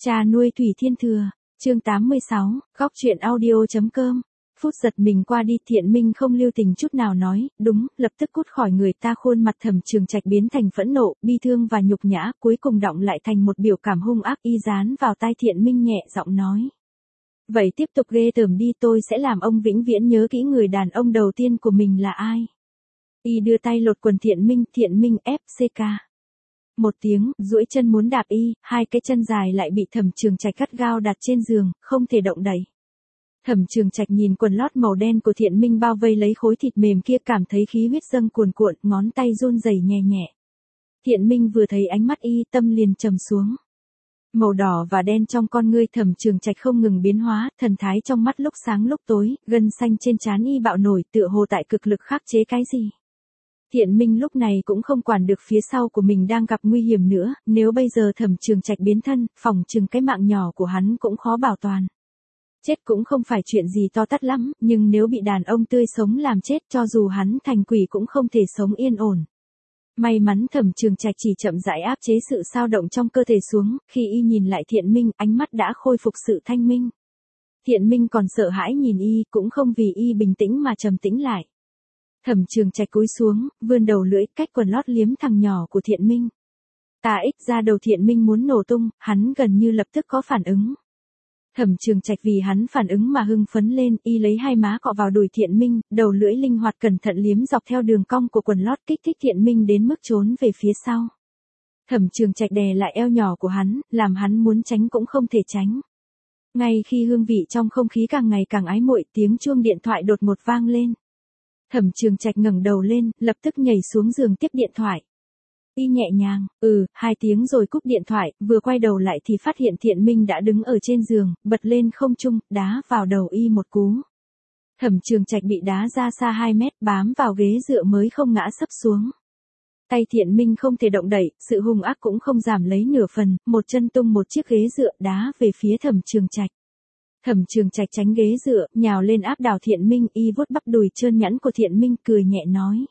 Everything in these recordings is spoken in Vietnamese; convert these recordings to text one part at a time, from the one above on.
Cha nuôi Thủy Thiên Thừa, chương 86, góc truyện audio.com. Phút giật mình qua đi, Thiện Minh không lưu tình chút nào nói, đúng, lập tức cút khỏi người ta. Khuôn mặt Thẩm Trường Trạch biến thành phẫn nộ, bi thương và nhục nhã, cuối cùng đọng lại thành một biểu cảm hung ác. Y dán vào tai Thiện Minh nhẹ giọng nói. Vậy tiếp tục ghê tởm đi, tôi sẽ làm ông vĩnh viễn nhớ kỹ người đàn ông đầu tiên của mình là ai. Y đưa tay lột quần Thiện Minh FCK. Một tiếng, duỗi chân muốn đạp y, hai cái chân dài lại bị Thẩm Trường Trạch gắt gao đặt trên giường, không thể động đậy. Thẩm Trường Trạch nhìn quần lót màu đen của Thiện Minh bao vây lấy khối thịt mềm kia, cảm thấy khí huyết dâng cuồn cuộn, ngón tay run rẩy nhẹ nhẹ. Thiện Minh vừa thấy ánh mắt y, tâm liền trầm xuống. Màu đỏ và đen trong con ngươi Thẩm Trường Trạch không ngừng biến hóa, thần thái trong mắt lúc sáng lúc tối, gân xanh trên trán y bạo nổi, tựa hồ tại cực lực khắc chế cái gì. Thiện Minh lúc này cũng không quản được phía sau của mình đang gặp nguy hiểm nữa, nếu bây giờ Thẩm Trường Trạch biến thân, phỏng chừng cái mạng nhỏ của hắn cũng khó bảo toàn. Chết cũng không phải chuyện gì to tát lắm, nhưng nếu bị đàn ông tươi sống làm chết, cho dù hắn thành quỷ cũng không thể sống yên ổn. May mắn Thẩm Trường Trạch chỉ chậm rãi áp chế sự xao động trong cơ thể xuống, khi y nhìn lại Thiện Minh, ánh mắt đã khôi phục sự thanh minh. Thiện Minh còn sợ hãi nhìn y, cũng không vì y bình tĩnh mà trầm tĩnh lại. Thẩm Trường Trạch cúi xuống, vươn đầu lưỡi cách quần lót liếm thằng nhỏ của Thiện Minh. Ra đầu Thiện Minh muốn nổ tung, hắn gần như lập tức có phản ứng. Thẩm Trường Trạch vì hắn phản ứng mà hưng phấn lên, y lấy hai má cọ vào đùi Thiện Minh, đầu lưỡi linh hoạt cẩn thận liếm dọc theo đường cong của quần lót, kích thích Thiện Minh đến mức trốn về phía sau. Thẩm Trường Trạch đè lại eo nhỏ của hắn, làm hắn muốn tránh cũng không thể tránh. Ngay khi hương vị trong không khí càng ngày càng ái muội, tiếng chuông điện thoại đột ngột vang lên. Thẩm Trường Trạch ngẩng đầu lên, lập tức nhảy xuống giường tiếp điện thoại. Y nhẹ nhàng, 2 tiếng rồi cúp điện thoại, vừa quay đầu lại thì phát hiện Thiện Minh đã đứng ở trên giường, bật lên không trung, đá vào đầu y một cú. Thẩm Trường Trạch bị đá ra xa 2 mét, bám vào ghế dựa mới không ngã sấp xuống. Tay Thiện Minh không thể động đậy, sự hung ác cũng không giảm lấy nửa phần, một chân tung một chiếc ghế dựa đá về phía Thẩm Trường Trạch. Thẩm Trường Trạch tránh ghế dựa, nhào lên áp đảo Thiện Minh, y vuốt bắp đùi trơn nhẵn của Thiện Minh, cười nhẹ nói.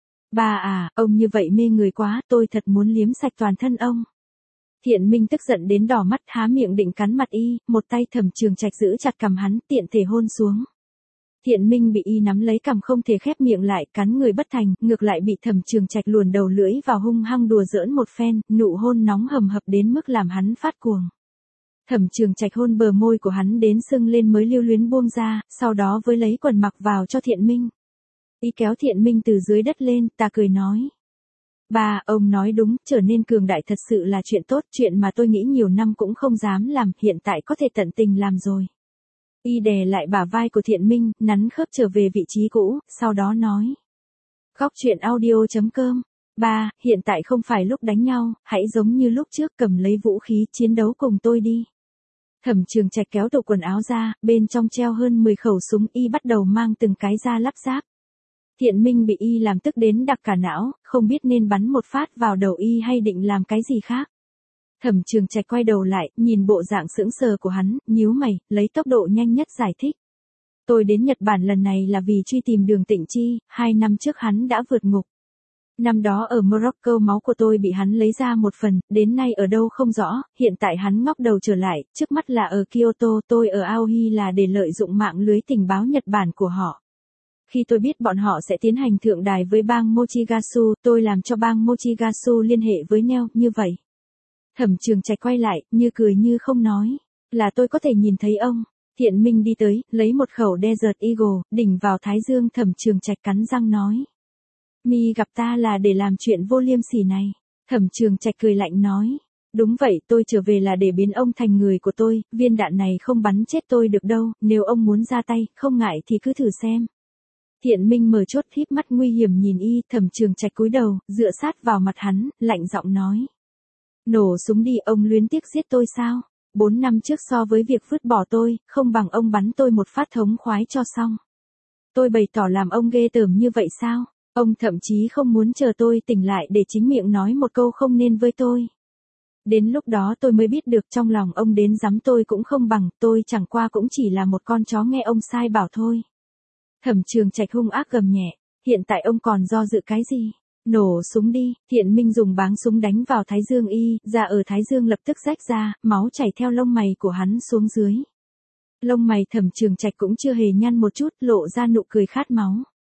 Ba à, ông như vậy mê người quá, tôi thật muốn liếm sạch toàn thân ông. Thiện Minh tức giận đến đỏ mắt, há miệng định cắn mặt y, một tay Thẩm Trường Trạch giữ chặt cằm hắn, tiện thể hôn xuống. Thiện Minh bị y nắm lấy cằm không thể khép miệng lại, cắn người bất thành, ngược lại bị Thẩm Trường Trạch luồn đầu lưỡi vào hung hăng đùa giỡn một phen, nụ hôn nóng hầm hập đến mức làm hắn phát cuồng. Thẩm Trường Trạch hôn bờ môi của hắn đến sưng lên mới lưu luyến buông ra, sau đó với lấy quần mặc vào cho Thiện Minh. Y kéo Thiện Minh từ dưới đất lên, ta cười nói. Ba, ông nói đúng, trở nên cường đại thật sự là chuyện tốt, chuyện mà tôi nghĩ nhiều năm cũng không dám làm, hiện tại có thể tận tình làm rồi. Y đè lại bả vai của Thiện Minh, nắn khớp trở về vị trí cũ, sau đó nói. Góc truyện audio.com. Ba, hiện tại không phải lúc đánh nhau, hãy giống như lúc trước, cầm lấy vũ khí chiến đấu cùng tôi đi. Thẩm Trường Trạch kéo tủ quần áo ra, bên trong treo hơn 10 khẩu súng, y bắt đầu mang từng cái ra lắp ráp. Thiện Minh bị y làm tức đến đặc cả não, không biết nên bắn một phát vào đầu y hay định làm cái gì khác. Thẩm Trường Trạch quay đầu lại, nhìn bộ dạng sững sờ của hắn, nhíu mày, lấy tốc độ nhanh nhất giải thích. Tôi đến Nhật Bản lần này là vì truy tìm Đường Tịnh Chi, 2 năm trước hắn đã vượt ngục. Năm đó ở Morocco máu của tôi bị hắn lấy ra một phần, đến nay ở đâu không rõ, hiện tại hắn ngóc đầu trở lại, trước mắt là ở Kyoto, tôi ở Aohi là để lợi dụng mạng lưới tình báo Nhật Bản của họ. Khi tôi biết bọn họ sẽ tiến hành thượng đài với bang Mochigasu, tôi làm cho bang Mochigasu liên hệ với Neo, như vậy. Thẩm Trường Trạch quay lại, như cười như không nói. Là tôi có thể nhìn thấy ông. Thiện Minh đi tới, lấy một khẩu Desert Eagle, đỉnh vào thái dương. Thẩm Trường Trạch cắn răng nói. Mi gặp ta là để làm chuyện vô liêm sỉ này. Thẩm Trường Trạch cười lạnh nói. Đúng vậy, tôi trở về là để biến ông thành người của tôi, viên đạn này không bắn chết tôi được đâu, nếu ông muốn ra tay, không ngại thì cứ thử xem. Thiện Minh mở chốt híp mắt nguy hiểm nhìn y, Thẩm Trường Trạch cúi đầu, dựa sát vào mặt hắn, lạnh giọng nói. Nổ súng đi, ông luyến tiếc giết tôi sao? 4 năm trước so với việc vứt bỏ tôi, không bằng ông bắn tôi một phát thống khoái cho xong. Tôi bày tỏ làm ông ghê tởm như vậy sao? Ông thậm chí không muốn chờ tôi tỉnh lại để chính miệng nói một câu không nên với tôi. Đến lúc đó tôi mới biết được trong lòng ông đến dám tôi cũng không bằng, tôi chẳng qua cũng chỉ là một con chó nghe ông sai bảo thôi. Thẩm Trường Trạch hung ác gầm nhẹ, hiện tại ông còn do dự cái gì? Nổ súng đi, Thiện Minh dùng báng súng đánh vào thái dương y, da ở thái dương lập tức rách ra, máu chảy theo lông mày của hắn xuống dưới. Lông mày Thẩm Trường Trạch cũng chưa hề nhăn một chút, lộ ra nụ cười khát máu.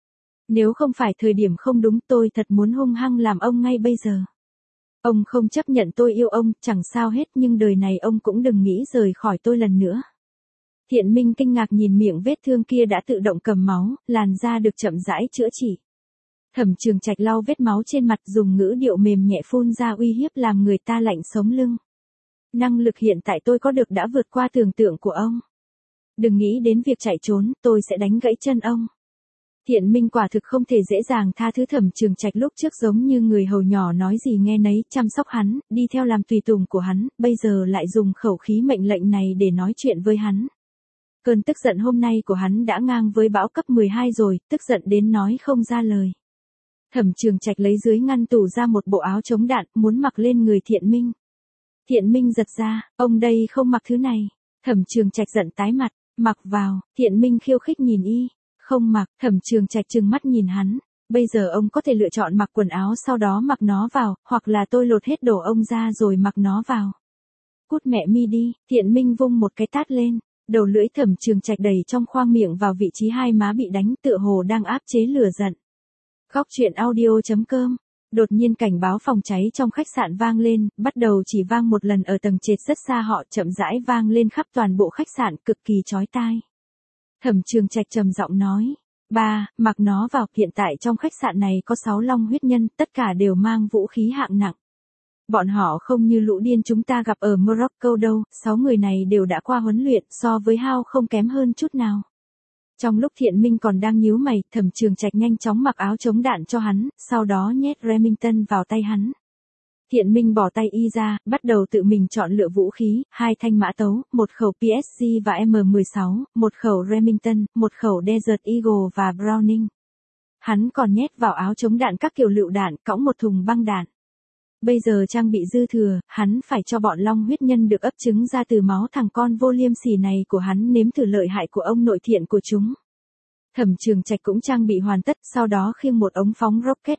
Nếu không phải thời điểm không đúng, tôi thật muốn hung hăng làm ông ngay bây giờ. Ông không chấp nhận tôi yêu ông, chẳng sao hết, nhưng đời này ông cũng đừng nghĩ rời khỏi tôi lần nữa. Thiện Minh kinh ngạc nhìn miệng vết thương kia đã tự động cầm máu, làn da được chậm rãi chữa trị. Thẩm Trường Trạch lau vết máu trên mặt, dùng ngữ điệu mềm nhẹ phun ra uy hiếp làm người ta lạnh sống lưng. Năng lực hiện tại tôi có được đã vượt qua tưởng tượng của ông. Đừng nghĩ đến việc chạy trốn, tôi sẽ đánh gãy chân ông. Thiện Minh quả thực không thể dễ dàng tha thứ Thẩm Trường Trạch lúc trước giống như người hầu nhỏ nói gì nghe nấy, chăm sóc hắn, đi theo làm tùy tùng của hắn, bây giờ lại dùng khẩu khí mệnh lệnh này để nói chuyện với hắn. Cơn tức giận hôm nay của hắn đã ngang với bão cấp 12 rồi, tức giận đến nói không ra lời. Thẩm Trường Trạch lấy dưới ngăn tủ ra một bộ áo chống đạn, muốn mặc lên người Thiện Minh. Thiện Minh giật ra, ông đây không mặc thứ này. Thẩm Trường Trạch giận tái mặt, mặc vào, Thiện Minh khiêu khích nhìn y. Không mặc, Thẩm Trường Trạch trừng mắt nhìn hắn. Bây giờ ông có thể lựa chọn mặc quần áo sau đó mặc nó vào, hoặc là tôi lột hết đồ ông ra rồi mặc nó vào. Cút mẹ mi đi, Thiện Minh vung một cái tát lên. Đầu lưỡi Thẩm Trường Trạch đầy trong khoang miệng vào vị trí hai má bị đánh, tựa hồ đang áp chế lửa giận. Góc truyện audio.com. Đột nhiên cảnh báo phòng cháy trong khách sạn vang lên, bắt đầu chỉ vang một lần ở tầng trệt rất xa, họ chậm rãi vang lên khắp toàn bộ khách sạn, cực kỳ chói tai. Thẩm Trường Trạch trầm giọng nói, ba, mặc nó vào, hiện tại trong khách sạn này có 6 long huyết nhân, tất cả đều mang vũ khí hạng nặng. Bọn họ không như lũ điên chúng ta gặp ở Morocco đâu, 6 người này đều đã qua huấn luyện, so với Hao không kém hơn chút nào. Trong lúc Thiện Minh còn đang nhíu mày, Thẩm Trường Trạch nhanh chóng mặc áo chống đạn cho hắn, sau đó nhét Remington vào tay hắn. Thiện Minh bỏ tay y ra, bắt đầu tự mình chọn lựa vũ khí, 2 thanh mã tấu, 1 khẩu PSG và M16, 1 khẩu Remington, 1 khẩu Desert Eagle và Browning. Hắn còn nhét vào áo chống đạn các kiểu lựu đạn, cõng một thùng băng đạn. Bây giờ trang bị dư thừa, hắn phải cho bọn long huyết nhân được ấp trứng ra từ máu thằng con vô liêm sỉ này của hắn nếm thử lợi hại của ông nội thiện của chúng. Thẩm Trường Trạch cũng trang bị hoàn tất, sau đó khiêng một ống phóng rocket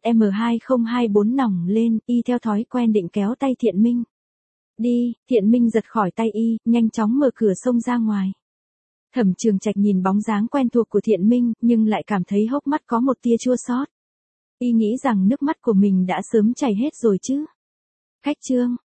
M2024 nòng lên, y theo thói quen định kéo tay Thiện Minh. Đi, Thiện Minh giật khỏi tay y, nhanh chóng mở cửa xông ra ngoài. Thẩm Trường Trạch nhìn bóng dáng quen thuộc của Thiện Minh, nhưng lại cảm thấy hốc mắt có một tia chua xót. Y nghĩ rằng nước mắt của mình đã sớm chảy hết rồi chứ. Khách trương,